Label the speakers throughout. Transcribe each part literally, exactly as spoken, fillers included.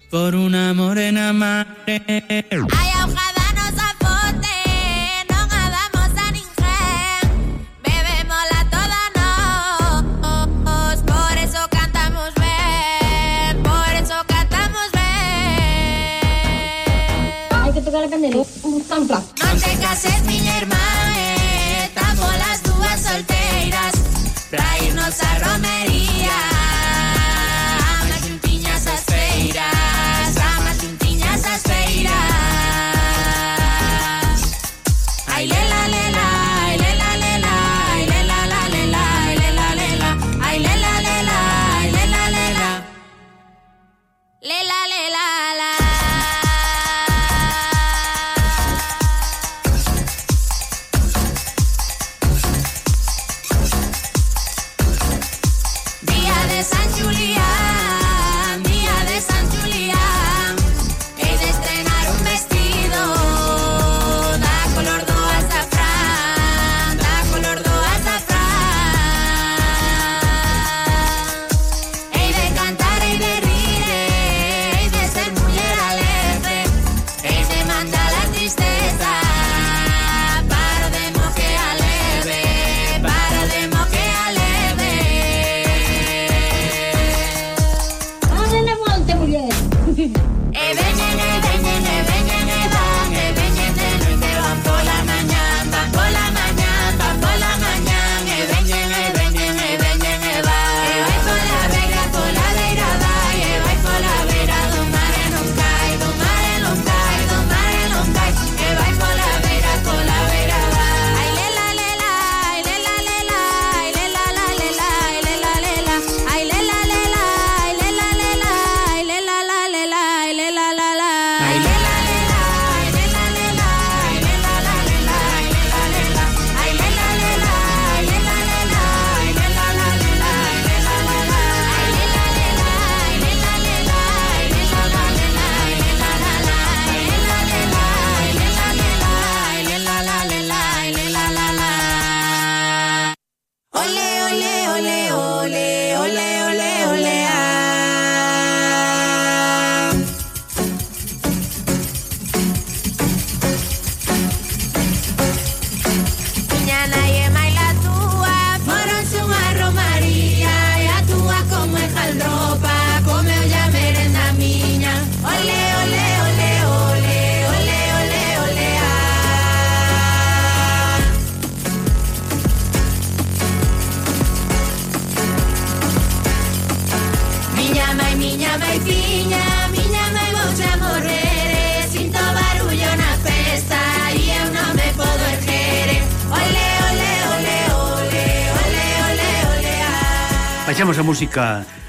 Speaker 1: por una morena madre.
Speaker 2: Ai, ojalá nos afote, non a damos a ninguén. Bebémola toda nos, por eso cantamos ben, por eso cantamos ben.
Speaker 3: Hai que tocar a candela, un sampla.
Speaker 2: Non te cases, miña irmá, eh, tamo las dúas solteiras pra irnos a romería. Amas limpiñas as feiras, amas limpiñas as feiras. Ai, lela, lela, ai, lela, lela, ai, lela, la, lela, ai, lela, lela, ai, lela, lela, ai, lela, lela. Lela, lela, la. Día de San Julián, día de San Julián, he de estrenar un vestido da color do azafrán, da color do azafrán. Hei de cantar, hei de rir, hei de ser muller alegre, hei de mandar a tristeza, paro de mo que aleve, paro de mo que aleve.
Speaker 3: Dale na volta, muller.
Speaker 2: E veñen, e veñen, e veñen, e van, e veñen de noite, van pola mañán, van pola mañán, van pola mañán, e veñen, e veñen, e veñen, e van. E vai pola beira, pola beira vai, e vai pola beira do mar e non cai, do mar e non cai, do mar e non cai, e vai pola beira, pola beira vai. Ai, lela, lela, ai, lela, lela, ai, lela, la, lela, ai, lela, lela, ai, lela, lela, ai, lela, lela, ai, lela, la, lela, ai, lela, la, la. Ai, lela, lela, ai, lela, lela, ai, lela, la, lela, ai, lela, lela, ai, lela, lela, ai, lela, lela, ai, lela, la, lela, ai, lela, la, la. Ai, lela, lela, ai, lela, lela, ai, lela, la, lela, ai, lela, la, la. Ai, lela, lela, ai, lela, lela, ai, lela, la, lela, ai, lela, la, la. Ole, ole, ole, ole, ole, ole, ole, ah. Miña nai e maila túa foronse unha romaría e a túa como é jaldropa comeu ya merenda miña. Ole, ole, ole, ole, ole, ole, ole, ah. Miña mai, miña mai fiña, miña mai vouche a morrer, sinto barullo na festa e eu non me podo erguer. Ole, ole, ole, ole, ole, ole, ole, ah.
Speaker 4: Baixamos a música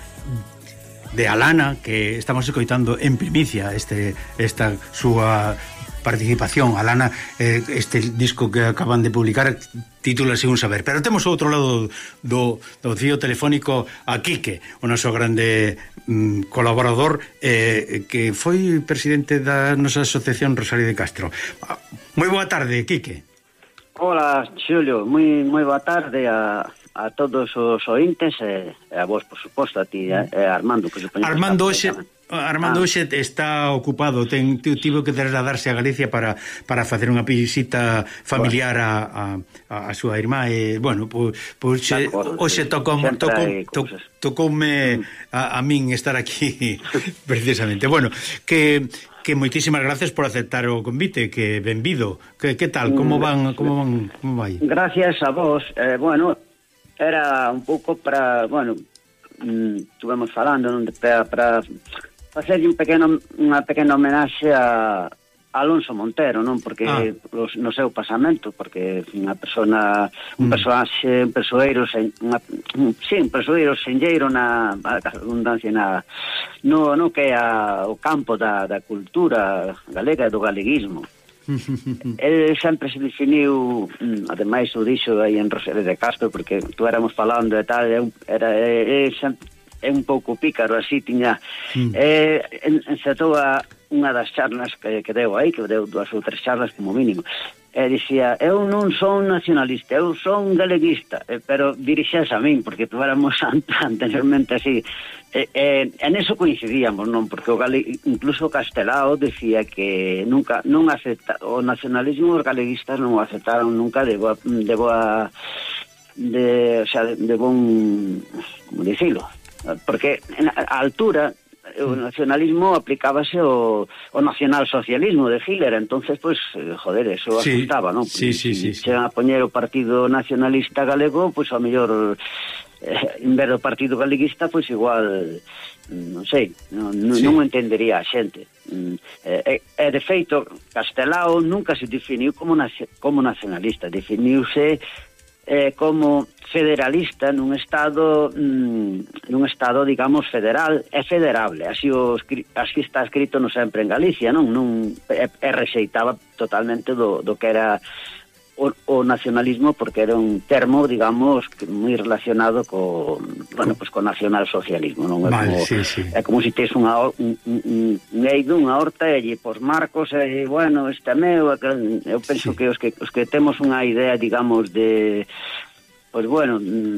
Speaker 4: de Alana, que estamos escoitando en primicia este esta súa participación. Alana, eh, este disco que acaban de publicar titúlase Un Saber. Pero temos ao outro lado do, do fío telefónico a Quique, o noso grande mm, colaborador, eh, que foi presidente da nosa asociación Rosario de Castro. Moi boa tarde, Quique.
Speaker 5: Hola, Xulio, moi moi boa tarde a, a todos os ointes e, e a vos, por suposto, a ti e a Armando, que supoño que
Speaker 4: Armando
Speaker 5: está
Speaker 4: hoxe Armando hoxe ah. está ocupado, ten tivo que trasladarse a Galicia para para facer unha visita familiar a, a, a súa irmá e, bueno, pois pues, pues, hoxe tocou tocou tocoume a, a min estar aquí precisamente. Bueno, que que moitísimas gracias por aceptar o convite, que benvido. Que que tal? Como van, como van, como vai?
Speaker 5: Gracias a vos. Eh, bueno, era un pouco para, bueno, mm, estuvemos falando, non, para para facer un pequeno unha pequena homenaxe a Alonso Montero, non? Porque ah. los, no seu pasamento, porque unha persona, un mm. personaxe, un persoeiro, sen, unha, sí, un persoeiro senlleiro na abundancia na no, no que é a, o campo da, da cultura galega e do galeguismo. Ele sempre se definiu, ademais o dixo aí en Rosario de Castro, porque tú éramos falando e tal, era, é, é, é un pouco pícaro, así tiña mm. eh, encetou a unha das charlas que, que deu aí, que deu dúas ou tres charlas como mínimo, e dicía, eu non son nacionalista, eu son galeguista, e, pero dirixese a min, porque tuéramos anteriormente así, e, e, en eso coincidíamos, non? Porque o gale, incluso Castelao decía que nunca non acepta, o nacionalismo os galeguistas non o aceptaron nunca de boa, de boa de, o sea, de, de bon, como dicilo, porque a altura o nacionalismo aplicábase o, o nacionalsocialismo de Hitler, entonces, pues, joder, eso
Speaker 4: sí,
Speaker 5: asustaba, ¿no?
Speaker 4: Sí, sí, sí.
Speaker 5: Se van a poñer o Partido Nacionalista Galego, pues, ao mellor, eh, en vez do Partido Galeguista, pues, igual, non sei, non, sí. non entendería a xente. E, e, de feito, Castelao nunca se definiu como, como nacionalista, definiuse eh, como federalista nun estado mm, nun estado, digamos, federal e federable, así, o, así está escrito no sempre en Galicia, non? non e, e rexeitaba totalmente do, do que era o, o nacionalismo, porque era un termo, digamos, moi relacionado co, bueno, pues co nacionalsocialismo, non? É
Speaker 4: vale,
Speaker 5: como,
Speaker 4: sí, sí.
Speaker 5: É como se tes unha un, un, un eido, unha horta, e por marcos, e, bueno, este meu, eu penso sí. que os que os que temos unha idea, digamos, de pois bueno,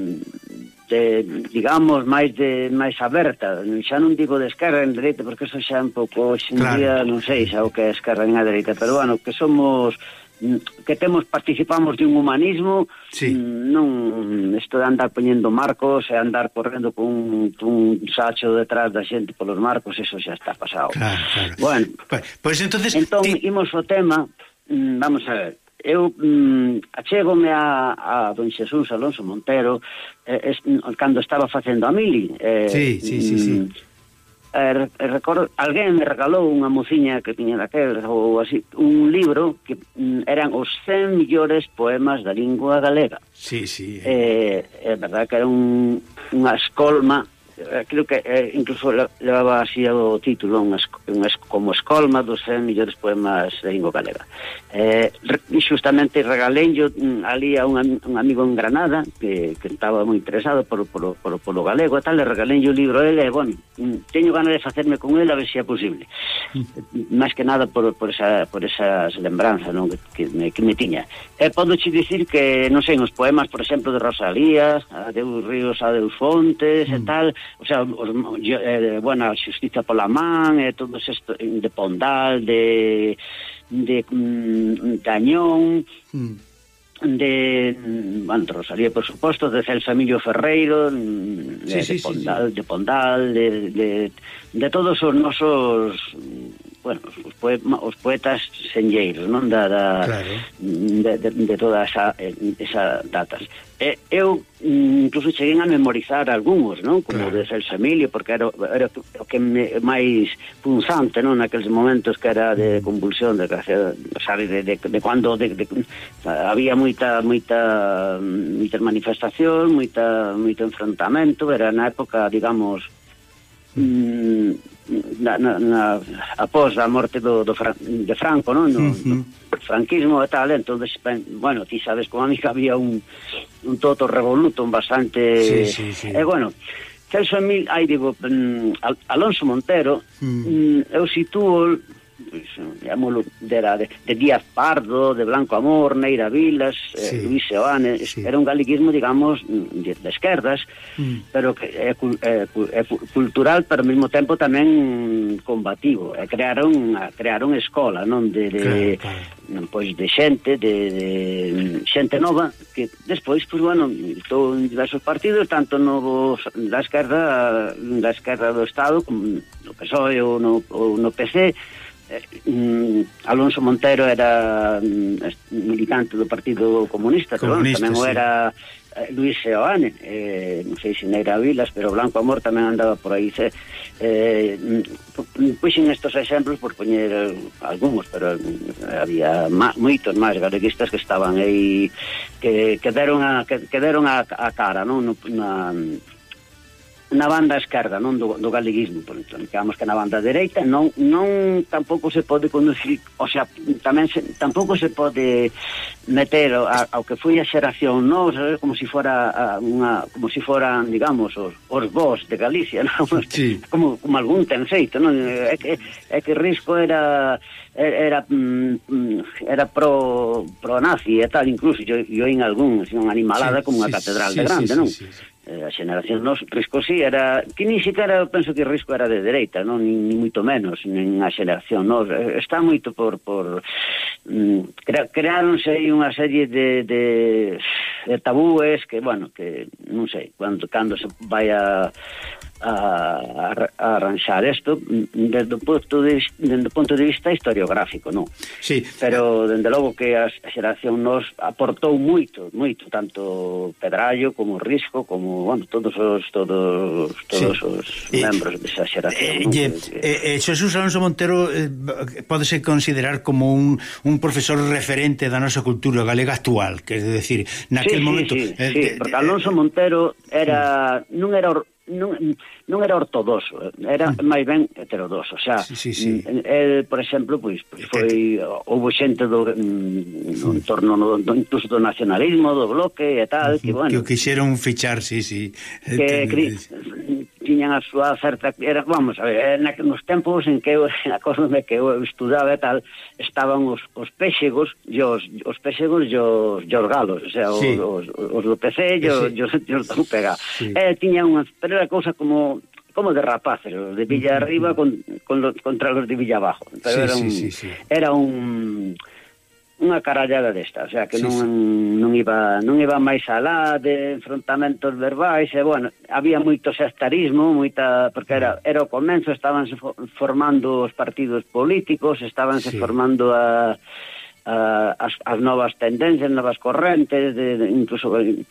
Speaker 5: de, digamos, máis de máis aberta, xa non digo de esquerda en dereita, porque eso xa un pouco hoxe en claro. día, non sei xa o que é esquerda en a dereita, pero bueno, que somos que temos, participamos de un humanismo,
Speaker 4: sí.
Speaker 5: non isto de andar poñendo marcos e andar correndo con un, un sacho detrás da xente polos marcos, eso xa está pasado.
Speaker 4: Claro, claro.
Speaker 5: Bueno,
Speaker 4: pues, pues entonces
Speaker 5: entón,
Speaker 4: ti...
Speaker 5: imos o tema, vamos a ver, eu mm, achégome a, a don Xesús Alonso Montero eh, es, cando estaba facendo a mili eh,
Speaker 4: sí, sí, sí, sí.
Speaker 5: Eh, recordo, alguén me regalou unha mociña que tiña daquel ou así, un libro que mm, eran os cen millores poemas da lingua galega.
Speaker 4: Sí, sí.
Speaker 5: Eh, é verdad que era un, unha escolma, eh, creo que eh, incluso levaba así o título, un, un, como escolma dos cen millores poemas da lingua galega. Eh, justamente regalenllo ali a un, un amigo en Granada que, que estaba moi interesado por, por, por, por o galego e tal, le regalenllo o libro a ele, e, bueno, teño ganas de facerme con ele a ver se é posible. Máis que nada por, por, esa, por esas lembranzas, non, que, que, me, que me tiña. E podo che dicir que, non sei, os poemas, por exemplo, de Rosalía, Adeus Ríos, Adeus Fontes, mm. e tal, o sea, os, eh, bueno, a Xustiza pola man, e todos estos, de Pondal, de de mm, Cañón, mm. de, bueno, Rosalía, por suposto, de Celso Emilio Ferreiro, de, sí, sí, de Pondal, sí, sí. de Pondal, de, de, de todos os nosos, bueno, os, poema, os poetas senlleiros, non? Da, da, claro. de, de, de toda esa, esa datas. E, eu incluso cheguei a memorizar algúns, non? Como claro. de Celso Emilio, porque era, era o que me, máis punzante, non? Naqueles momentos que era de convulsión, de, sabe, de, de, de cando de, de, había moita moita moitas manifestacións, moita moito enfrontamento, era na época, digamos, mm, na, na, na após a morte do, do Fran, de Franco, non? No, uh-huh. no franquismo e tal, entonces, bueno, ti sabes como a mí que había un un toto revoluto, un bastante...
Speaker 4: Sí, sí, sí.
Speaker 5: E, eh, bueno, Celso Emilio, aí digo, um, Alonso Montero, mm. um, eu sitúo, pues, digámoslo, de, de, de Díaz Pardo, de Blanco Amor, Neira Vilas, sí. eh, Luis Seoane, sí. Era un galeguismo, digamos, de, de esquerdas, mm. pero que é, é, é cultural, pero ao mesmo tempo tamén combativo. E crearon, crearon escola, non? De, de, claro, claro. Pois de xente, de, de xente nova, que despois, pues, bueno, estou en diversos partidos, tanto no da esquerda, da esquerda do Estado, como no P S O E ou no, ou no P C. Eh, Alonso Montero era militante do Partido Comunista, Comunista pero tamén sí. Era Luis Seoane, eh, non sei se Neira Vilas, pero Blanco Amor tamén andaba por aí. Se, eh, puxen estos exemplos por poñer algúns, pero había má, moitos máis galeguistas que estaban aí, que, que deron a, que, que deron a, a cara, non? Na, na banda esquerda, non do, do galeguismo, por entón, digamos que na banda dereita non non tampouco se pode conducir, o sea, tamén se, tampouco se pode meter a, ao que foi a xeración nos, como se si fora a, unha, como se si foran, digamos, os, os vós de Galicia, non?
Speaker 4: Sí.
Speaker 5: Como, como algún ten xeito, non? É que, é que Risco era era era pro pro nazi e tal, incluso yo, yo en algún, así, unha animalada, sí, como unha sí, catedral sí, de grande, sí, non? Sí, sí, sí. A xeneración nos, Risco sí era, que ni siquiera penso que Risco era de dereita, non, ni, ni moito menos, nin a xeneración nos, está moito por por mm, cre, creáronse aí unha serie de, de de tabúes que, bueno, que non sei, cando, cando se vai a a, a arranxar isto desde o punto de desde o punto de vista historiográfico, non?
Speaker 4: Sí.
Speaker 5: Pero dende logo que a xeración nos aportou moito, moito, tanto Pedrallo como Risco, como, bueno, todos os todos todos sí. os eh, membros desa xeración.
Speaker 4: Eh, eh, eh, Xesús Alonso Montero eh, pódese considerar como un, un profesor referente da nosa cultura galega actual, que é decir, naquel
Speaker 5: sí,
Speaker 4: momento
Speaker 5: sí, sí,
Speaker 4: eh,
Speaker 5: sí,
Speaker 4: eh,
Speaker 5: porque Alonso Montero era non era or, non, non era ortodoxo, era mm. máis ben heterodoxo, o sea, sí, sí, sí. El, por exemplo, pois, pois foi houve xente do no entorno no, do, incluso do nacionalismo, do bloque e tal, que bueno,
Speaker 4: que o quixeron fichar, sí, sí.
Speaker 5: Que cri, tiñan a súa certa, era, vamos, a ver, na, nos tempos en que eu, acórdome que eu estudaba e tal, estaban os, os péxegos e os, os péxegos e os, os galos, o sea, sí. os, os, os do P C e os, sí. os, os do U P G. Sí. Eh, tiñan unha, pero era cousa como como de rapaces, os de Villa Arriba con, con los, contra los de Villa Abajo, pero sí, era un sí, sí, sí. era un unha carallada desta, o sea, que sí, non, sí. non iba non iba máis alá de enfrontamentos verbais, e bueno, había moito sectarismo, moita, porque era era o comenzo, estabanse formando os partidos políticos, estabanse sí. formando a, a as, as novas tendencias, novas correntes, de, de, incluso eh,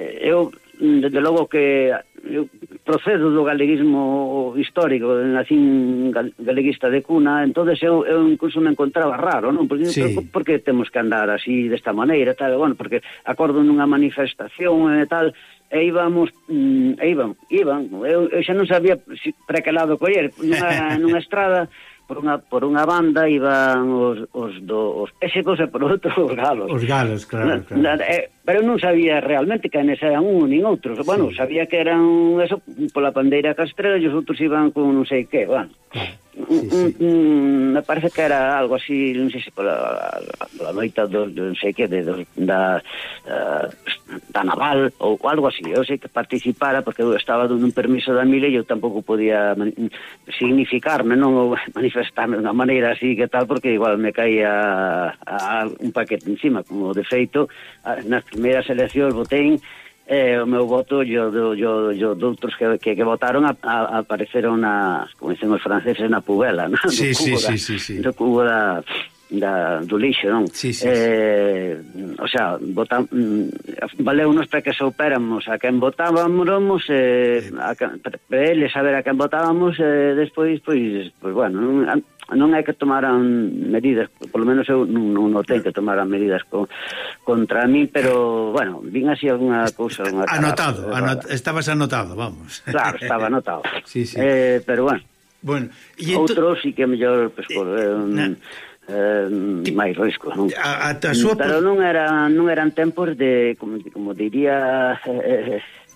Speaker 5: eu desde logo que eu procedo do galeguismo histórico, nacín galeguista de cuna, entonces eu, eu incluso me encontraba raro, non? Porque, sí. por, por que temos que andar así desta maneira, tal, bueno, porque acordo nunha manifestación e tal, e íbamos, mm, e iban, iban, eu, eu xa non sabía si, para que lado coller, nunha, nunha estrada, por unha por unha banda iban os os do os péxegos e por outro os galos.
Speaker 4: Os galos, claro, claro.
Speaker 5: Na, na, eh, pero non sabía realmente que eran un nin outros. Bueno, sí. sabía que eran eso pola bandeira castrela e os outros iban con non sei que, bueno. Claro. Sí, sí. Mm, mm, me parece que era algo así, non sei se pola a noita do, do non sei que de, do, da uh, da naval ou algo así. Eu sei que participara porque eu estaba dando un permiso da mile e eu tampouco podía significarme, non, ou manifestarme de unha maneira así que tal, porque igual me caía a, a un paquete encima, como de feito nas primeiras eleccións votei eh, o meu voto yo, yo, yo, yo de outros que, que, que votaron a, a, apareceron na, como dicen os franceses, na pubela, ¿no?
Speaker 4: Sí, sí,
Speaker 5: da,
Speaker 4: sí, sí, sí.
Speaker 5: do cubo da, da, do lixo, non?
Speaker 4: Sí, sí,
Speaker 5: eh, sí. O sea, votam, valeunos para que soupéramos a quen votábamos, eh, a, para eles saber a quen votábamos, e eh, despois, pois, pois, bueno, non, non hai que tomaran medidas, polo menos eu non, non notei que tomaran medidas con, contra mí, pero, bueno, vin así alguna cousa... Unha
Speaker 4: anotado,
Speaker 5: cara,
Speaker 4: anot estabas anotado, vamos.
Speaker 5: Claro, estaba anotado.
Speaker 4: Sí, sí.
Speaker 5: Eh, pero, bueno,
Speaker 4: bueno
Speaker 5: y outro sí que mellor, pues, por, eh, un, eh, máis risco, non?
Speaker 4: A, a, a súa...
Speaker 5: Pero non, era, non eran tempos de, como, como diría... Eh,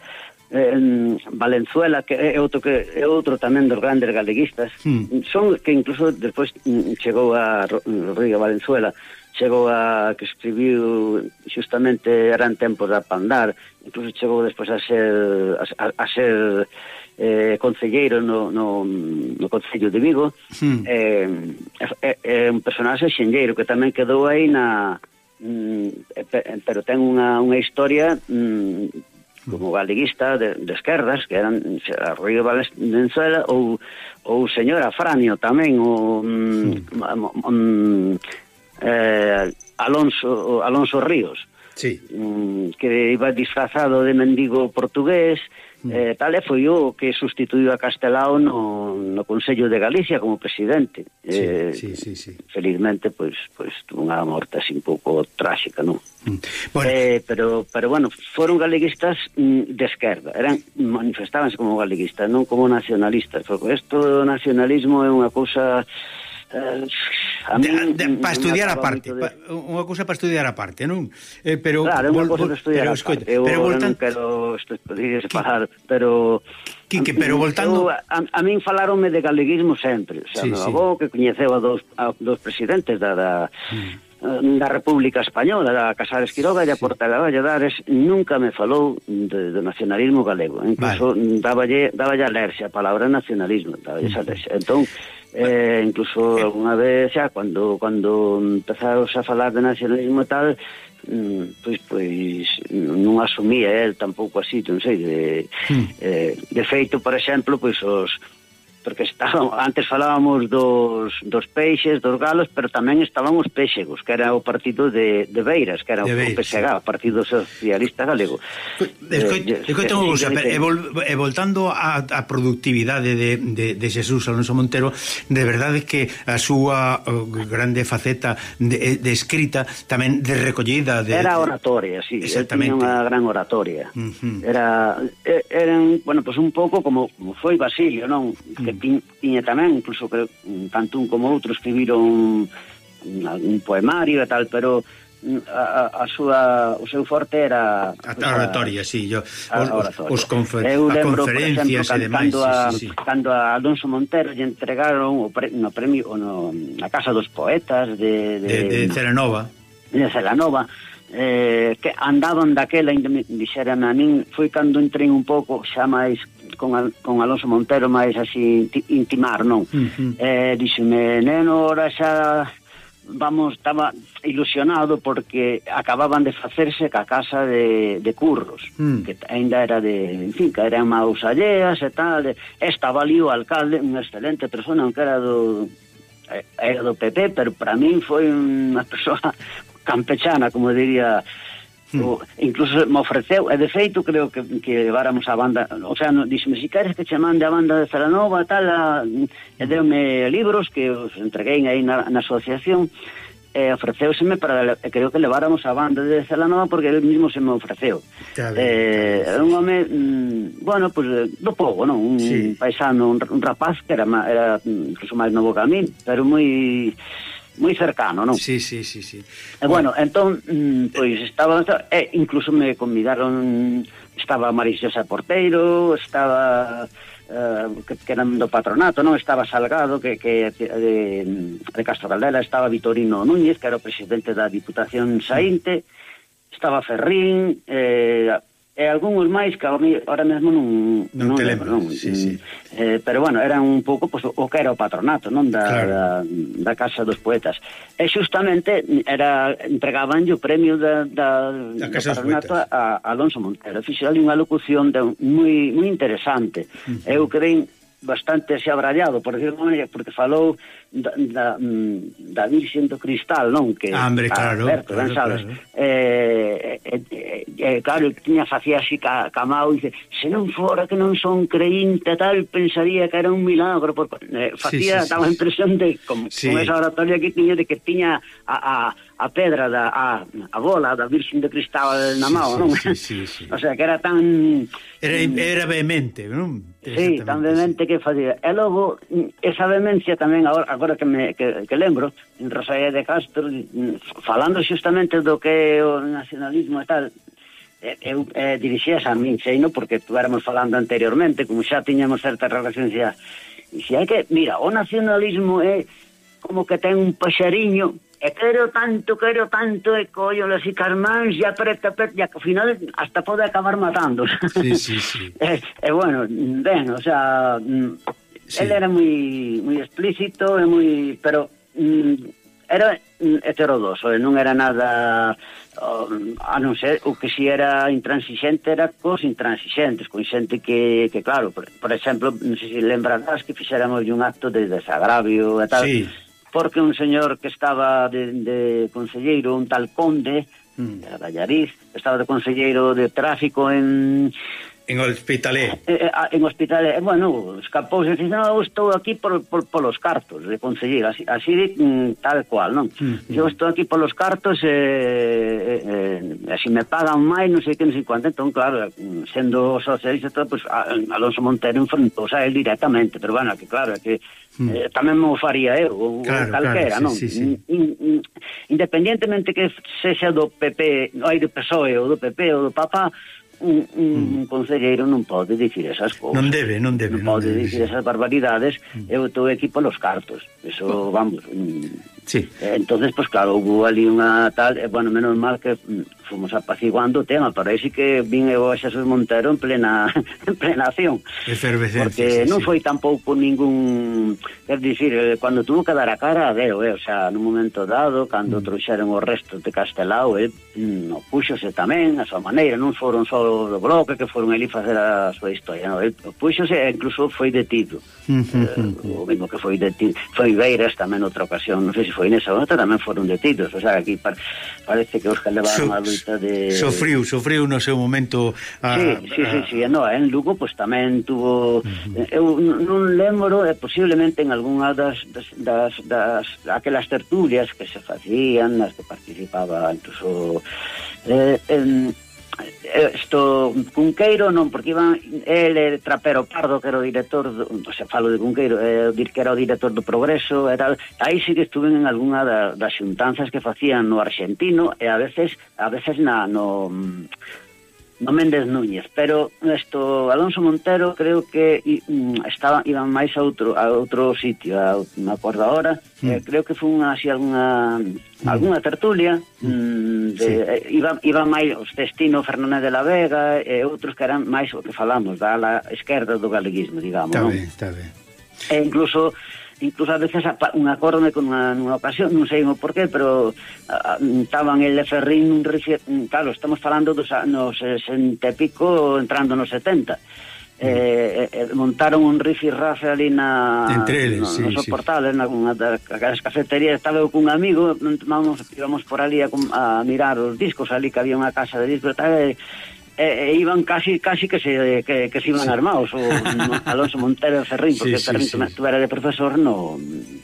Speaker 5: en Valenzuela, que é outro que é outro tamén dos grandes galeguistas, hmm. son que incluso despois chegou a Rodrigo Valenzuela, chegou a que escribiu justamente eran tempos da Pandar, incluso chegou despois a ser a, a ser eh, concelleiro no, no, no Concello de Vigo. hmm. eh, é, é un personaxe xenlleiro que tamén quedou aí na mm, pero ten unha, unha historia mm, como galeguista de, de esquerdas, que eran Arroyo Valenzuela ou ou señor Afranio tamén, o mm, mm, eh, Alonso Alonso Ríos.
Speaker 4: sí.
Speaker 5: mm, que iba disfrazado de mendigo portugués, mm. eh, tal e foi o que sustituiu a Castelao no, no Consello de Galicia como presidente.
Speaker 4: Sí,
Speaker 5: eh,
Speaker 4: sí, sí, sí.
Speaker 5: Felizmente, pois, pois tuvo unha morte así un pouco tráxica, non?
Speaker 4: Mm. Bueno.
Speaker 5: Eh, pero, pero bueno, foron galeguistas mm, de esquerda, eran manifestábanse como galeguistas, non como nacionalistas, porque isto do nacionalismo é unha cousa eh, a mí,
Speaker 4: para estudiar a parte, de... pa, unha cousa para estudiar a parte, non? Eh, pero
Speaker 5: claro, é unha cousa para estudiar a parte. Eu
Speaker 4: pero voltan...
Speaker 5: non quero estudiar falar, pero
Speaker 4: Quique, pero voltando...
Speaker 5: Eu, a, a min falaronme de galeguismo sempre, o sea, sí, meu sí. avó que coñeceu a dos, a dos presidentes da, da, mm. da República Española, da Casares Quiroga e da sí. Portela Valladares, nunca me falou de, de nacionalismo galego, incluso vale. dáballe, dáballe alerxia a palabra nacionalismo, dáballe esa alerxia. Entón, eh, incluso alguna vez xa, cando, cando empezaros a falar de nacionalismo e tal, pois pois non asumía el tampouco así, non sei, de, hmm. eh, de feito, por exemplo, pois os porque estaban, antes falábamos dos, dos peixes, dos galos, pero tamén estaban os péxegos, que era o partido de, de Beiras, que era de o P S G, o Partido Socialista Galego.
Speaker 4: Escoito unha cousa, e, vol, e voltando a, a productividade de, de, de Xesús Alonso Montero, de verdade que a súa uh, grande faceta de, de escrita, tamén de recollida de,
Speaker 5: era oratoria, sí, exactamente. Tiña unha gran oratoria. Uh-huh. Era, eran, bueno, pues un pouco como, como foi Basilio, non? Que tiña tamén, incluso que tanto un como outro escribiron un, un poemario e tal, pero a, a, a súa, o seu forte era
Speaker 4: a, a oratoria, sí, yo,
Speaker 5: a,
Speaker 4: os,
Speaker 5: oratoria.
Speaker 4: Os confer,
Speaker 5: Eu lembro,
Speaker 4: a conferencias
Speaker 5: por exemplo,
Speaker 4: e demais,
Speaker 5: a,
Speaker 4: sí, sí, sí.
Speaker 5: cando a Alonso Montero lle entregaron o pre, no premio no, na Casa dos Poetas de, de,
Speaker 4: de, de Celanova
Speaker 5: de Celanova, eh, que andaban daquela, dixeran a min, foi cando entrei un pouco xa máis con, a, con Alonso Montero máis así intimar, non? Uh-huh. Eh, díxeme, neno, ora xa vamos, estaba ilusionado porque acababan de facerse ca casa de, de Curros, mm. que ainda era de, en fin, que eran mausalleas e tal, estaba ali o alcalde, unha excelente persona, aunque era do era do P P, pero para min foi unha persoa campechana, como diría. Mm. O, incluso me ofreceu, e de feito creo que, que leváramos a banda, o sea, no, díxeme, si queres que che mande a banda de Celanova tal, a, e deume libros que os entreguei aí na, na asociación, e ofreceuseme para, creo que leváramos a banda de Celanova porque ele mismo se me ofreceu. Eh, era un home, mm, bueno, pues do povo, non? Un sí. paisano, un, un rapaz que era, era incluso máis novo que a mí, pero moi moi cercano, non?
Speaker 4: Sí, sí, sí, sí.
Speaker 5: E bueno, entón, mm, pois estaba, e incluso me convidaron, estaba Marisiosa Porteiro, estaba uh, que, que eran do patronato, non? Estaba Salgado, que, que de, de Castro Caldela, estaba Vitorino Núñez, que era o presidente da Diputación saínte, estaba Ferrín, eh, e algúns máis que ahora mesmo non,
Speaker 4: non,
Speaker 5: non
Speaker 4: te
Speaker 5: lembro,
Speaker 4: lembro,
Speaker 5: non,
Speaker 4: sí, sí.
Speaker 5: Eh, pero bueno, eran un pouco pues, o que era o patronato, non, da, claro. da, da Casa dos Poetas. E xustamente era entregaban o premio da, da, da patronato a, a Alonso Montero. Fixo ali unha locución de, moi, moi interesante. Uh-huh. Eu quedei bastante se abrallado, por decirlo, porque falou da, da, da Virxen do Cristal, non? Que
Speaker 4: ah, hombre, claro,
Speaker 5: Alberto,
Speaker 4: claro,
Speaker 5: ben sabes.
Speaker 4: Claro.
Speaker 5: Eh, eh, eh, eh, claro, tiña facía así ca, ca mau, dice, se non fora que non son creínte tal, pensaría que era un milagro, porque eh, facía, sí, sí, daba a impresión de, con, sí. con esa oratoria que tiña, de que tiña a, a, a pedra, da, a, a bola da Virxen de Cristal na mao, sí, non?
Speaker 4: Sí, sí, sí.
Speaker 5: O sea, que era tan...
Speaker 4: Era, era vehemente, non?
Speaker 5: Sí, tan vehemente sí. que facía. E logo, esa vehemencia tamén, agora, agora que, me, que, que lembro, en Rosalía de Castro, falando xustamente do que é o nacionalismo e tal, eu eh, dirixías a min, xeino, porque tuéramos falando anteriormente, como xa tiñamos certa relación, xa, xa é que, mira, o nacionalismo é como que ten un paxariño, e quero tanto, quero tanto, e collo las carmáns, e apreta, apreta, e ao final hasta pode acabar matando.
Speaker 4: Sí, sí, sí.
Speaker 5: e, e bueno, ben, o sea, sí. Él era moi moi explícito, e moi, pero mm, era heterodoxo, e non era nada, oh, a non ser, o que si era intransixente era cos intransixentes, con xente que, que claro, por, por exemplo, non sei se lembrarás que fixéramos un acto de desagravio e tal, sí. Porque un señor que estaba de, de conselleiro, un tal conde, mm. era de Allariz, estaba de conselleiro de tráfico en...
Speaker 4: En Hospitalé.
Speaker 5: Eh, en Hospitalé, eh, bueno, escapouse e dixo, no, eu estou aquí por, por, polos cartos de conselleiro, así, así de, mm, tal cual, non? Mm, eu estou aquí polos cartos e eh, eh, así me pagan máis, non sei que, non sei cuánto. Entón, claro, sendo socialista todo, pues, Alonso Montero enfrentouse a él directamente, pero bueno, que claro, que mm. eh, tamén mo faría eu, ou
Speaker 4: claro,
Speaker 5: calquera,
Speaker 4: claro,
Speaker 5: non?
Speaker 4: Sí, sí, sí.
Speaker 5: In, in, independientemente que sexa do P P, hai do P S O E ou do P P ou do Papá, un, un mm. conselleiro non pode dicir esas cousas.
Speaker 4: Non debe, non debe.
Speaker 5: Non pode
Speaker 4: non debe,
Speaker 5: dicir
Speaker 4: sí.
Speaker 5: esas barbaridades. Mm. Eu estou aquí polos cartos. Eso, vamos... Mm,
Speaker 4: sí.
Speaker 5: Eh, entonces, pues claro, hubo ali unha tal... Eh, bueno, menos mal que mm, fomos apaciguando o tema, pero aí sí que vin eu a Xesús Montero en plena en plena acción.
Speaker 4: Efervescencia,
Speaker 5: porque
Speaker 4: sí,
Speaker 5: non
Speaker 4: sí.
Speaker 5: foi tampouco ningún... Quer dicir, eh, cando tuvo que dar a cara, deu, eh, o sea, nun momento dado, cando mm. trouxeron os restos de Castelao, eh, no, puxose tamén a súa maneira, non foron só do bloque que foron ali facer a súa historia, no, el puxose e incluso foi detido. Mm -hmm. eh, o mesmo que foi detido, foi Beiras tamén outra ocasión, non sei se foi nesa outra, tamén foron detidos, o sea, aquí par, parece que os que levaron so, a luita de...
Speaker 4: Sofriu, sofriu no seu momento... A,
Speaker 5: sí, sí, sí, sí, no, en Lugo pues tamén tuvo... Uh-huh. Eu non lembro, eh, posiblemente en algunha das, das, das, das aquelas tertulias que se facían, nas que participaba incluso... Eh, en, Esto, Cunqueiro non, porque iban ele, Trapero Pardo, que era o director do, o sea, falo de Cunqueiro, eh, que era o director do Progreso, era, aí sí que estuven en algunha da, das xuntanzas que facían no argentino e a veces a veces na, no no Méndez Núñez, pero esto Alonso Montero creo que mm, estaba iban máis a outro a outro sitio, a, me acordo agora, mm. eh, creo que foi unha así algunha mm. algunha tertulia mm, de, sí. eh, iba, iba máis os Destino Fernández de la Vega e outros que eran máis o que falamos da la esquerda do galeguismo, digamos,
Speaker 4: está
Speaker 5: non?
Speaker 4: ben, está ben.
Speaker 5: E incluso incluso a veces un acórdome con unha, unha ocasión, non sei o porqué, pero a, a, estaban el Ferrín nun rifi, claro, estamos falando dos anos sesenta e pico entrando nos setenta. Mm. Eh, eh, montaron un rifirrafe ali na
Speaker 4: entre eles,
Speaker 5: no,
Speaker 4: sí,
Speaker 5: nos
Speaker 4: sí.
Speaker 5: portales, na unha das cafeterías. Estaba eu cun amigo, vamos, íbamos por ali a, a mirar os discos ali, que había unha casa de discos e tal, e E, e iban casi casi que se que, que se iban sí. armados o no, Alonso Montero e Ferrín, porque sí, sí, Ferrín sí. Tuvera de profesor no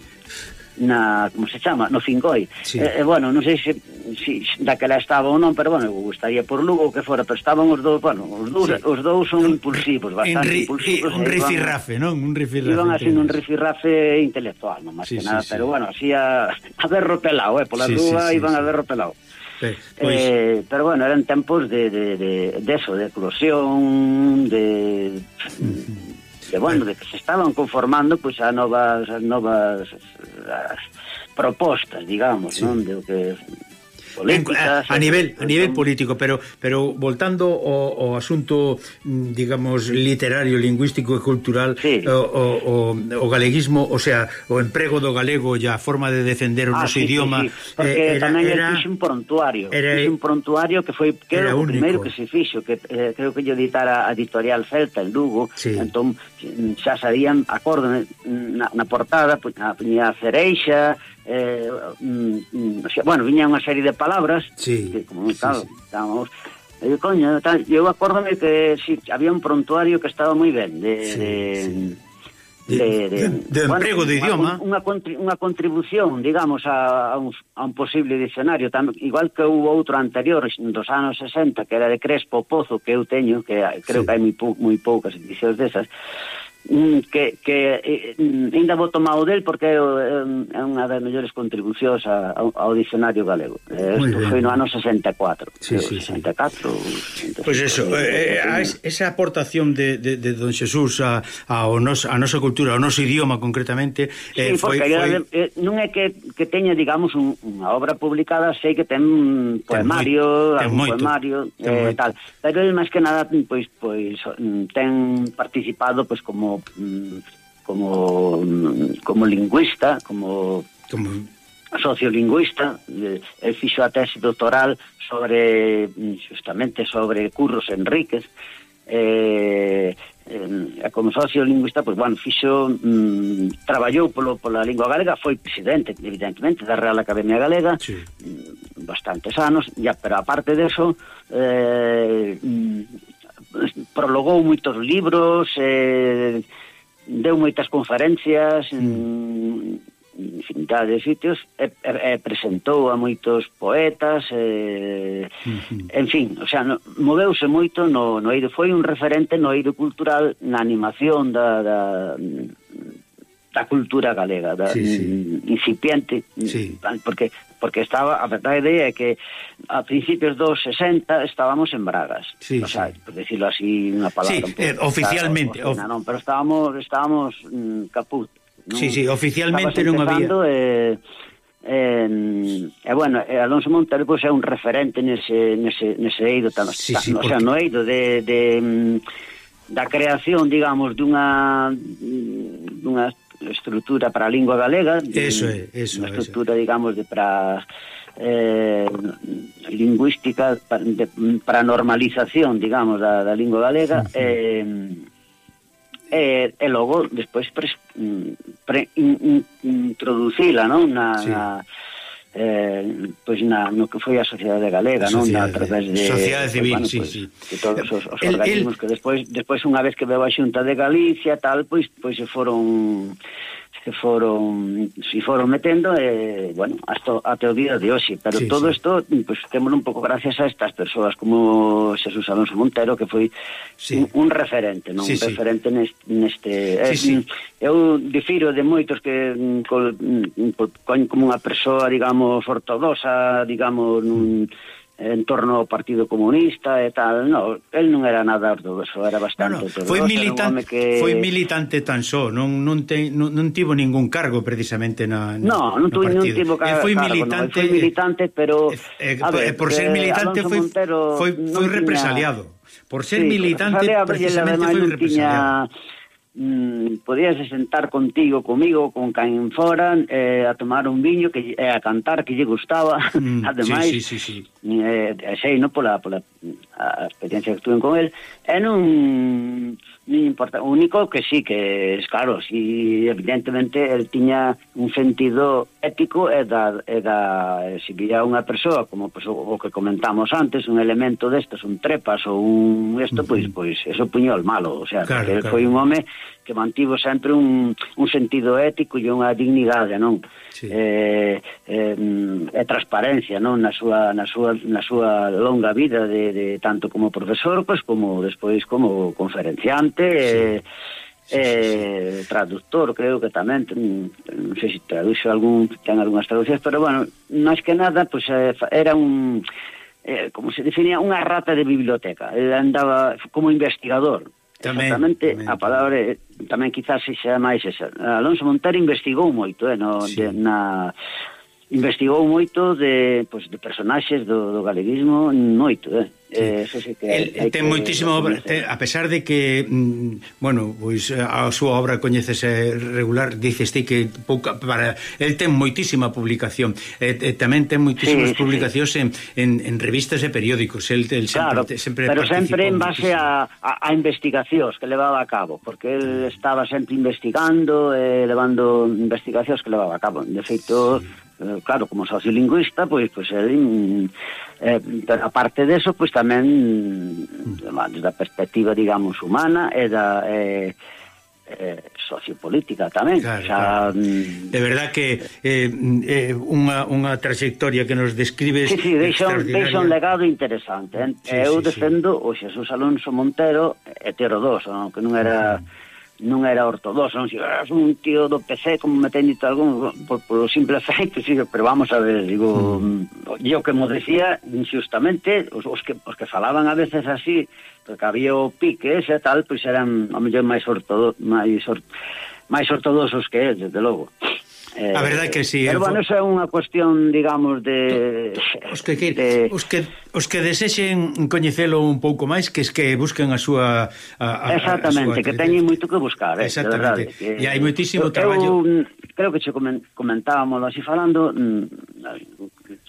Speaker 5: na, como se chama, no Fincoi. Sí. E, e bueno, non sei se, se daquela estaba ou non, pero bueno, estaría por Lugo ou que fora, pero estaban os dous, bueno, os dous, sí. os dous son impulsivos, bastante ri, impulsivos.
Speaker 4: Un rifirrafe, non? Un rifirrafe.
Speaker 5: Iban así un rifirrafe intelectual, non máis sí, que nada, sí, pero sí. bueno, así a, a berro pelao, eh, pola sí, rúa sí, sí, iban sí. a berro pelao.
Speaker 4: Pues...
Speaker 5: Eh, pero bueno, eran tempos de, de, de, de eso, de eclosión, de, de bueno, de que se estaban conformando pues a novas, a novas as propostas, digamos, sí. non? De o que políticas,
Speaker 4: a, a nivel a nivel político, pero pero voltando ao, ao asunto, digamos, literario, lingüístico e cultural, sí. o, o, o galeguismo, o sea, o emprego do galego e a forma de defender o
Speaker 5: ah,
Speaker 4: noso
Speaker 5: sí,
Speaker 4: idioma,
Speaker 5: sí, sí. Porque eh, era, tamén era un prontuario, era un prontuario que foi que era o primeiro que se fixo, que eh, creo que lle editara a editorial Celta en Lugo, sí. Entón xa sabían, acordo na, na portada, pues, a, a cereixa, eh, mm, o sea, bueno, viña unha serie de palabras
Speaker 4: sí,
Speaker 5: que como sí, tal,
Speaker 4: sí.
Speaker 5: estábamos eu, coño, tal, eu acórdame que sí, había un prontuario que estaba moi ben de, sí, de,
Speaker 4: sí.
Speaker 5: de, de, de,
Speaker 4: de emprego bueno, de idioma,
Speaker 5: unha, unha contribución, digamos, a, a, un, a un posible dicionario, tam, igual que hubo outro anterior dos anos sesenta, que era de Crespo Pozo, que eu teño, que creo sí. que hai moi, moi poucas edicións desas, que, que eh, ainda vou tomado del porque é unha das mellores contribucións a, a, ao dicionario galego. Isto foi no ano sesenta e catro.
Speaker 4: Sí, sí,
Speaker 5: sesenta e catro.
Speaker 4: Pois pues eso, eh, eh, esa aportación de, de, de don Xesús a, a, nos, a nosa cultura, ao noso idioma concretamente, eh,
Speaker 5: sí, porque
Speaker 4: foi, foi...
Speaker 5: Eh, non é que, que teña, digamos, un, unha obra publicada, sei que ten poemario, ten algún moito, poemario, ten eh, tal, pero el máis que nada pois pois ten participado pois como como como lingüista, como, como... sociolingüista, el fixo a tese doctoral sobre justamente sobre Curros Enríquez, eh, eh, como sociolingüista, pois, bueno, fixo, mm, traballou polo, pola lingua galega, foi presidente, evidentemente, da Real Academia Galega,
Speaker 4: sí.
Speaker 5: mm, bastantes anos, ya, pero aparte deso, eh, mm, prologou moitos libros, eh, deu moitas conferencias, mm. mm, infinidade de sitios, e, e, e presentou a moitos poetas, e, uh-huh. en fin, o sea, no, moveuse moito no, no eido, foi un referente no eido cultural, na animación da, da, da cultura galega, da sí, sí. incipiente, sí. porque porque estaba, a verdade é que a principios dos sesenta estábamos en Bragas,
Speaker 4: sí,
Speaker 5: o sea,
Speaker 4: sí.
Speaker 5: por decirlo así, unha palabra
Speaker 4: sí,
Speaker 5: un pouco,
Speaker 4: eh, oficialmente,
Speaker 5: claro, of... non, pero estábamos estábamos mm, caput. Non,
Speaker 4: sí, sí, oficialmente non había.
Speaker 5: E, eh, eh, bueno, eh, Alonso Montero pois, pues, é un referente nese, nese, nese eido, tan,
Speaker 4: sí,
Speaker 5: tan,
Speaker 4: sí,
Speaker 5: o
Speaker 4: porque...
Speaker 5: sea, no eido de, de, da creación, digamos, dunha dunha estrutura para a lingua galega,
Speaker 4: eso é, eso,
Speaker 5: unha estrutura,
Speaker 4: eso.
Speaker 5: digamos, de para eh, lingüística, para, de, para normalización, digamos, da, da lingua galega, uh-huh. eh, E, e logo, despois, pre, pre, in, in, introducila, non? Na, sí. na, eh, pois na, no que foi a Sociedade Galega, non? Na, a través de...
Speaker 4: Sociedade Civil,
Speaker 5: pues, bueno,
Speaker 4: sí,
Speaker 5: pues,
Speaker 4: sí.
Speaker 5: De todos os, os
Speaker 4: el,
Speaker 5: organismos
Speaker 4: el...
Speaker 5: que despois, despois unha vez que veu a Xunta de Galicia, tal, pois, pois se foron... se foron se foron metendo e, eh, bueno, hasta até o día de hoxe, pero sí, todo isto sí. pues témolo un pouco gracias a estas persoas como Xesús Alonso Montero, que foi sí. un, un referente, non? Sí, un referente sí. neste, neste sí, eh, sí. eu difiro de moitos que col, col, como unha persoa, digamos, ortodoxa, digamos, nun en torno ao Partido Comunista e tal, no, el non era nada ortodoxo, era bastante
Speaker 4: no, no.
Speaker 5: ortodoxo.
Speaker 4: Foi militante,
Speaker 5: que...
Speaker 4: foi militante tan só, non non te, non, non tivo ningún cargo precisamente na, na
Speaker 5: No, non tuvo non tivo
Speaker 4: eh,
Speaker 5: cargo,
Speaker 4: foi militante,
Speaker 5: no, foi militante, pero
Speaker 4: eh, a ver, por ser militante foi
Speaker 5: Montero
Speaker 4: foi foi represaliado. Tiña... Por ser sí, militante precisamente foi represaliado. Tiña...
Speaker 5: Mm, podíase sentar contigo, comigo, con quen fora, eh, a tomar un viño que eh, a cantar que lle gustaba, mm, ademais,
Speaker 4: sí, sí, sí, sí.
Speaker 5: Eh, sei, no, pola, pola a experiencia que tuve con el, e non non importa, o único que sí que es claro, si evidentemente el tiña un sentido ético e da, e da e se vía unha persoa como pues, o, o que comentamos antes, un elemento destes, un trepas ou un esto, uh-huh. pois pues, pues, eso puño el malo, o sea,
Speaker 4: claro,
Speaker 5: porque el
Speaker 4: claro.
Speaker 5: foi un home que mantivo sempre un, un sentido ético e unha dignidade, non? Sí. Eh, eh, e transparencia, non? Na súa, na súa, na súa longa vida de, de tanto como profesor, pois como despois como conferenciante, sí. eh, sí, eh, sí, sí. traductor, creo que tamén, non sei se traduxo algún, ten algunhas traduccións, pero bueno, máis que nada, pois eh, era un, eh, como se definía, unha rata de biblioteca. Ele andaba como investigador. Tamén, exactamente, tamén, a palabra tamén quizás se xa máis esa. Alonso Montero investigou moito, eh, no, sí. de, na investigou moito de, pues, de personaxes do, do galeguismo, moito, eh. Sí. Eh, eso sí que
Speaker 4: el, ten moitísima obra, te, a pesar de que mm, bueno, pois a súa obra coñécese regular, dices ti que pouca, para el ten moitísima publicación, e, e tamén ten moitísimas sí, publicacións sí. En, en, en revistas e periódicos. El, el
Speaker 5: claro,
Speaker 4: sempre, sempre
Speaker 5: pero sempre en base
Speaker 4: a,
Speaker 5: a, a investigacións que levaba a cabo, porque el estaba sempre investigando e eh, levando investigacións que levaba a cabo. De feito, sí. Claro, como sociolingüista, pois, pois el, eh, pero aparte deso, pois tamén desde a perspectiva, digamos, humana e da eh, eh, sociopolítica tamén.
Speaker 4: Claro,
Speaker 5: o sea,
Speaker 4: claro. De verdad que eh, eh, unha, unha trayectoria que nos describes
Speaker 5: sí, sí, deixa, deixa un legado interesante. Eh? Sí, Eu sí, defendo sí. o Xesús Alonso Montero heterodoxo, non? Que non era... Uh-huh. non era ortodoxo, non si eras un tío do P C como me ten dito algún por, por o simple feito, sí, pero vamos a ver, digo, mm. yo que mo decía injustamente, os, os que os que falaban a veces así, porque había o pique ese tal, pois pues eran a mellor máis ortodoxos, máis or, máis ortodoxos que el, desde logo. Eh,
Speaker 4: a verdade que sí.
Speaker 5: Pero bueno, eso é unha cuestión, digamos, de
Speaker 4: os que, que
Speaker 5: de,
Speaker 4: os que os que desexen coñecelo un pouco máis, que es que busquen a súa a, a,
Speaker 5: exactamente, a súa, que teñen moito que buscar, eh,
Speaker 4: exactamente.
Speaker 5: Que,
Speaker 4: e hai moitísimo
Speaker 5: eu,
Speaker 4: traballo.
Speaker 5: Eu creo que che comentábamos así falando,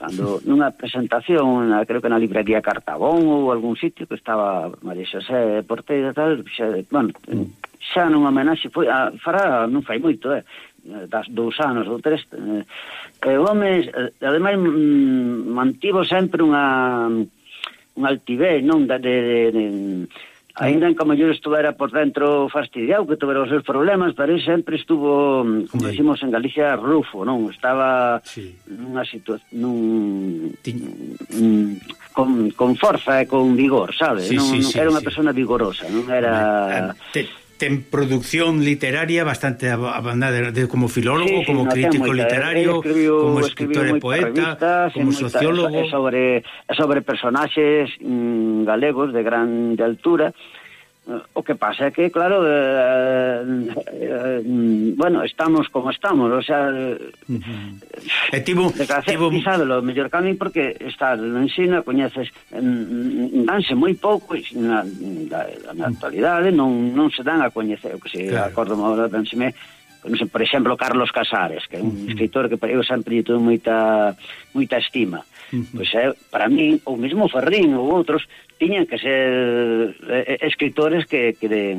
Speaker 5: cando nunha presentación, na, creo que na librería Cartabón ou algún sitio que estaba María Xosé Porteira e tal, xa, bueno, xa nunha homenaxe foi, a, fará, non fai moito, eh, das dous anos ou tres, eh, e o home, ademais, mm, mantivo sempre unha unha altivez, non, de, de, de, de ainda en como yo estuvera por dentro fastidiado, que tuvera os seus problemas, pero ele sempre estuvo, como sí. decimos en Galicia, rufo, non? Estaba sí. nunha situación, nun, un, con, con forza e con vigor, sabe? Sí, non, sí, sí, era unha sí. persona vigorosa, non era...
Speaker 4: Te, ten producción literaria bastante abandada, de, como filólogo, sí, sí, como no, crítico moita, literario, escribiu, como escritor e poeta, revistas, como sociólogo...
Speaker 5: Moita, sobre, sobre personaxes mm, galegos de grande altura. O que pasa é que, claro, eh, eh, bueno, estamos como estamos, o sea, uh-huh.
Speaker 4: e tivo, tivo...
Speaker 5: sabe, lo mellor cami porque está no ensino, coñeces, danse moi pouco na, na, na actualidade, non, non se dan a coñecer, o que se claro. acordo agora, danseme, non sei, por exemplo, Carlos Casares, que é un uh-huh. escritor que eu sempre lle tuve moita, moita estima. Uh-huh. Pois é, para mí, ou mesmo Ferrín ou outros, tiñan que ser eh, escritores que, que de,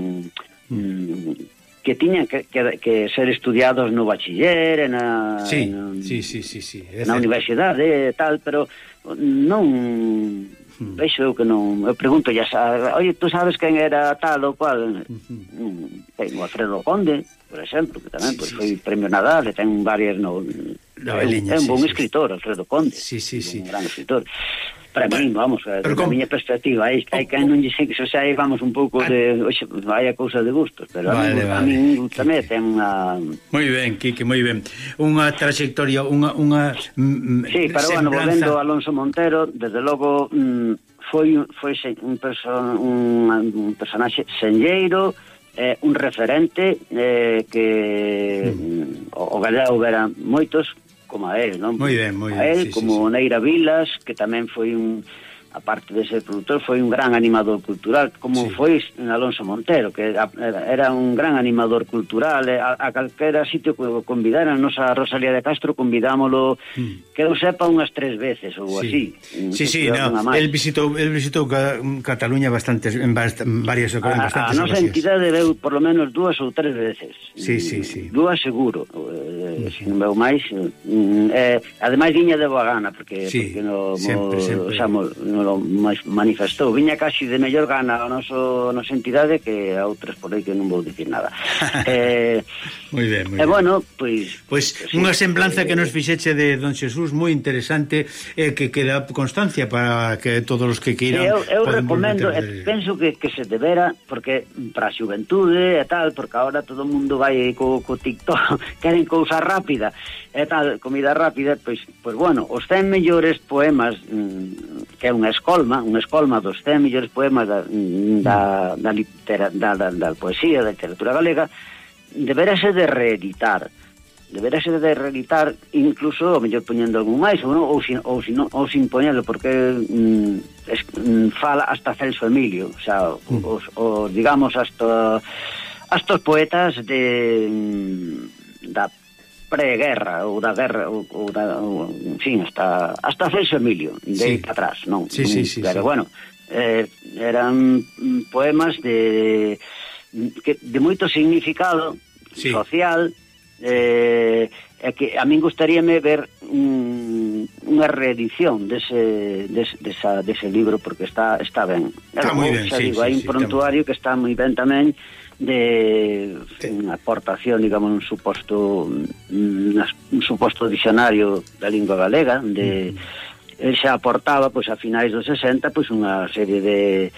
Speaker 5: mm, que tiñan que, que, que ser estudiados no bachiller, na,
Speaker 4: sí,
Speaker 5: na,
Speaker 4: sí, sí, sí, sí,
Speaker 5: na universidade e tal, pero non hmm. vexo eu que non, eu pregunto ya, oye, tú sabes quen era tal ou cual? Uh-huh. Ten o Alfredo Conde, por exemplo, que tamén sí, pues, sí, foi sí. premio Nadal, e ten varias no,
Speaker 4: Noveliña,
Speaker 5: é un bon
Speaker 4: sí,
Speaker 5: escritor,
Speaker 4: sí.
Speaker 5: Alfredo Conde,
Speaker 4: sí, sí, sí.
Speaker 5: un gran escritor. Para bueno, mí, vamos, desde a miña perspectiva, aí hai que non lle sei que xa aí vamos un pouco de, oxe, vai a cousa de gustos, pero vale, a mí, vale. a mí tamén ten unha...
Speaker 4: Moi ben, Quique, moi ben. Unha trayectoria, unha... unha mm,
Speaker 5: sí, pero bueno, volvendo a Alonso Montero, desde logo mm, foi, foi un, perso un, un personaxe senlleiro, eh, un referente eh, que mm. o, o galego vera moitos, como a él, non?
Speaker 4: Moi ben, moi ben.
Speaker 5: A él,
Speaker 4: sí,
Speaker 5: como
Speaker 4: sí, sí.
Speaker 5: Neira Vilas, que tamén foi un, aparte de ser productor, foi un gran animador cultural, como sí. foi Alonso Montero, que era un gran animador cultural, a, a calquera sitio que o convidaran, nos a Rosalía de Castro convidámoslo, mm. que eu sepa unhas tres veces ou
Speaker 4: sí.
Speaker 5: así.
Speaker 4: Sí, sí, no, el visitou, el visitou Cataluña bastantes, en varias ocasiones.
Speaker 5: A, a nosa entidade veu por lo menos dúas ou tres veces.
Speaker 4: Sí, sí, sí.
Speaker 5: Dúas seguro, eh, se non veu máis. Eh, ademais viña de boa gana, porque,
Speaker 4: sí,
Speaker 5: porque no,
Speaker 4: sempre,
Speaker 5: mo,
Speaker 4: sempre.
Speaker 5: Xa, mo, no, lo manifestou, viña casi de mellor gana a noso, nosa entidade que a outras por aí que non vou dicir nada. eh,
Speaker 4: moi ben, moi
Speaker 5: ben. E bueno, pois...
Speaker 4: Pois pues, unha sí, semblanza eh, que nos fixeche de Don Xesús moi interesante e eh, que queda constancia para que todos os que queiran...
Speaker 5: Eu, eu recomendo, eh, penso que, que se debera, porque para a xuventude e tal, porque agora todo o mundo vai co, co TikTok, queren cousa rápida e tal, comida rápida, pois, pois bueno, os cen mellores poemas, mm, que é unha escolma, unha escolma dos cen mellores poemas da, da, da, litera, da, da, da poesía, da literatura galega, deberase de reeditar, deberase de reeditar, incluso, o mellor poñendo algún máis, ou, no, ou, sin, ou, sin, ou sin poñerlo, porque mm, es, mm, fala hasta Celso Emilio, o sea, mm. os, os, digamos, hasta, hasta os poetas de mm, da preguerra ou da guerra ou, ou da ou, en fin, hasta hasta Celso Emilio de sí. atrás, non?
Speaker 4: Sí, sí, sí,
Speaker 5: pero
Speaker 4: sí.
Speaker 5: bueno, eh, eran poemas de que de moito significado sí. social, eh, é que a min gustaríame ver un, unha reedición dese, dese, desa, dese libro, porque está está ben.
Speaker 4: Está moi ben, sí,
Speaker 5: digo,
Speaker 4: sí,
Speaker 5: hai un
Speaker 4: sí,
Speaker 5: prontuario que está moi ben tamén, de sí. unha aportación, digamos, un suposto un suposto dicionario da lingua galega, de mm. el xa aportaba, pois, a finais dos sesenta, pois, unha serie de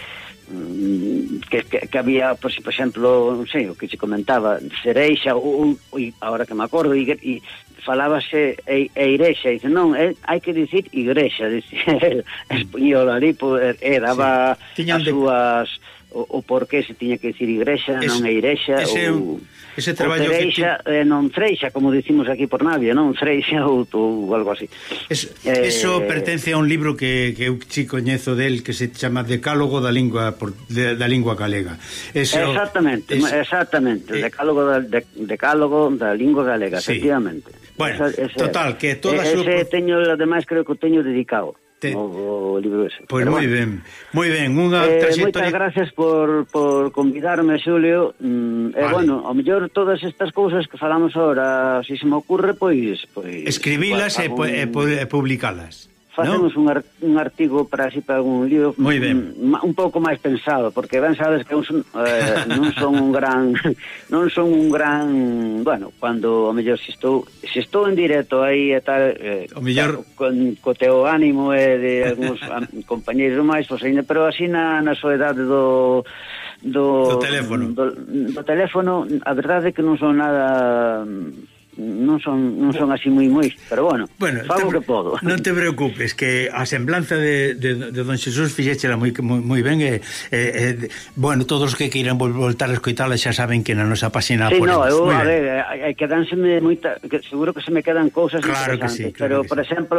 Speaker 5: que, que, que había, pois, por exemplo, non sei, o que se comentaba, cereixa, ou, ou agora que me acordo, e, e falábase e, e irexa, e dice, non, é, hai que dicir igrexa, dicir, español ali, e daba sí. as súas o, o por que se tiña que decir igrexa,
Speaker 4: es,
Speaker 5: non é igrexa,
Speaker 4: ese,
Speaker 5: ou...
Speaker 4: ese traballo
Speaker 5: Freixa,
Speaker 4: que ti...
Speaker 5: eh, non Freixa, como dicimos aquí por Navia, non Freixa ou, ou algo así.
Speaker 4: Es,
Speaker 5: eh,
Speaker 4: eso pertence a un libro que, que eu chi coñezo del que se chama Decálogo da lingua por, de, da lingua galega. Eso,
Speaker 5: exactamente,
Speaker 4: es,
Speaker 5: exactamente,
Speaker 4: eh,
Speaker 5: Decálogo da, de, Decálogo da lingua galega,
Speaker 4: sí.
Speaker 5: Efectivamente.
Speaker 4: Bueno, ese, ese, total, que toda
Speaker 5: ese,
Speaker 4: su...
Speaker 5: ese teño, además, creo que o teño dedicado.
Speaker 4: Te...
Speaker 5: O, o libro ese.
Speaker 4: Pois moi ben, moi ben, unha
Speaker 5: eh,
Speaker 4: trayectoria...
Speaker 5: Moitas gracias por, por convidarme, Xulio. mm, vale. E, bueno, ao mellor todas estas cousas que falamos agora, se se me ocurre, pois... pois
Speaker 4: escribilas e,
Speaker 5: algún...
Speaker 4: e, e publicalas.
Speaker 5: Facemos ¿no? un, ar, un artigo para así para algún lío
Speaker 4: moi ben.
Speaker 5: Un, un pouco máis pensado, porque ben sabes que un son, eh, non son un gran non son un gran, bueno, cando ao mellor se estou, se estou en directo aí e tal, eh,
Speaker 4: o mellor
Speaker 5: con co teu ánimo e de algúns compañeiros máis, pois ainda, pero así na, na soedade do do,
Speaker 4: do teléfono.
Speaker 5: Do, do teléfono, a verdade é que non son nada non son non son así moi moi, pero bueno, bueno fago
Speaker 4: te,
Speaker 5: que podo.
Speaker 4: Non te preocupes, que a semblanza de, de, de Don Xesús fixéchela moi, moi, moi ben e, e, e, bueno, todos os que queiran voltar a escoitala xa saben que na nosa página
Speaker 5: sí,
Speaker 4: ponemos.
Speaker 5: no, eu, a ver, eh, quedanseme moita, que seguro que se me quedan cousas
Speaker 4: claro
Speaker 5: interesantes,
Speaker 4: que sí,
Speaker 5: pero
Speaker 4: claro que
Speaker 5: por
Speaker 4: sí.
Speaker 5: exemplo,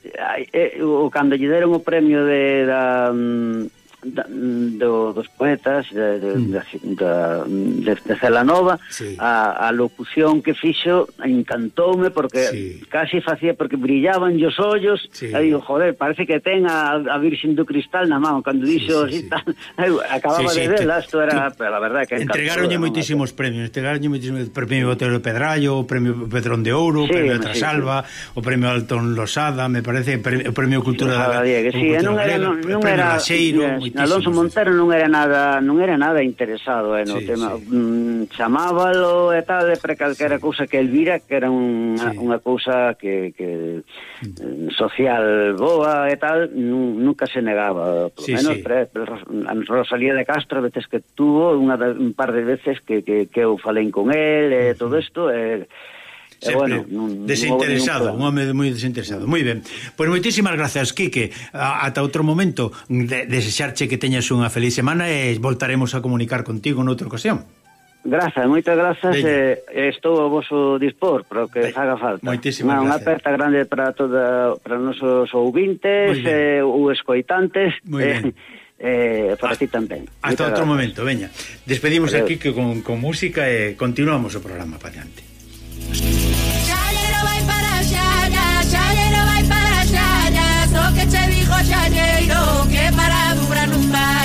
Speaker 5: eh, o cando lle deron o premio de da Da, do, dos poetas de, de, mm. da, de, de Celanova,
Speaker 4: sí.
Speaker 5: a, a locución que fixo encantoume porque
Speaker 4: sí.
Speaker 5: casi facía porque brillaban os ollos,
Speaker 4: sí.
Speaker 5: e digo, joder, parece que ten a, a Virxen do Cristal na mão cando dixo
Speaker 4: sí, sí,
Speaker 5: así
Speaker 4: sí.
Speaker 5: tal, acababa
Speaker 4: sí, sí,
Speaker 5: de verla, isto era,
Speaker 4: tú,
Speaker 5: pero la verdad que
Speaker 4: entregaronlle moitísimos premios, entregaronlle moitísimos premio Botero de Pedrallo, o premio Pedrón de Ouro, o
Speaker 5: sí,
Speaker 4: premio
Speaker 5: sí,
Speaker 4: Trasalva, sí. o premio Alton Losada, me parece, o premio Cultura
Speaker 5: sí,
Speaker 4: da
Speaker 5: Galega, sí, non era, non, non era Alonso Montero non era nada non era nada interesado eh, no
Speaker 4: sí,
Speaker 5: tema,
Speaker 4: sí.
Speaker 5: Mm, chamábalo e tal, e para calquera
Speaker 4: sí.
Speaker 5: cousa que el vira que era unha,
Speaker 4: sí.
Speaker 5: unha cousa que, que mm. social boa e tal, nunca se negaba, por
Speaker 4: sí,
Speaker 5: menos
Speaker 4: sí.
Speaker 5: Pre, pre, Rosalía de Castro, veces que tuvo unha de, un par de veces que, que, que eu falei con el e uh -huh. todo isto e
Speaker 4: sempre
Speaker 5: bueno, non,
Speaker 4: desinteresado,
Speaker 5: non
Speaker 4: un home moi desinteresado. Moi ben. Pois moitísimas grazas, Quique. Ata outro momento, de, desexarche que teñas unha feliz semana e voltaremos a comunicar contigo noutra ocasión.
Speaker 5: Grazas, moitas grazas e eh, estou a vosso dispor para o que faga falta.
Speaker 4: Moitísimas
Speaker 5: unha, unha aperta grande para toda para os nosos ouvintes e eh, os escoitantes e eh, para ti tamén.
Speaker 4: Hasta outro
Speaker 5: gracias.
Speaker 4: momento, veña. Despedimos aquí con, con música e continuamos o programa para diante.
Speaker 2: Xallero vai para Xalla, Xallero vai para Xalla, só que che digo Xallero que para dura non vai.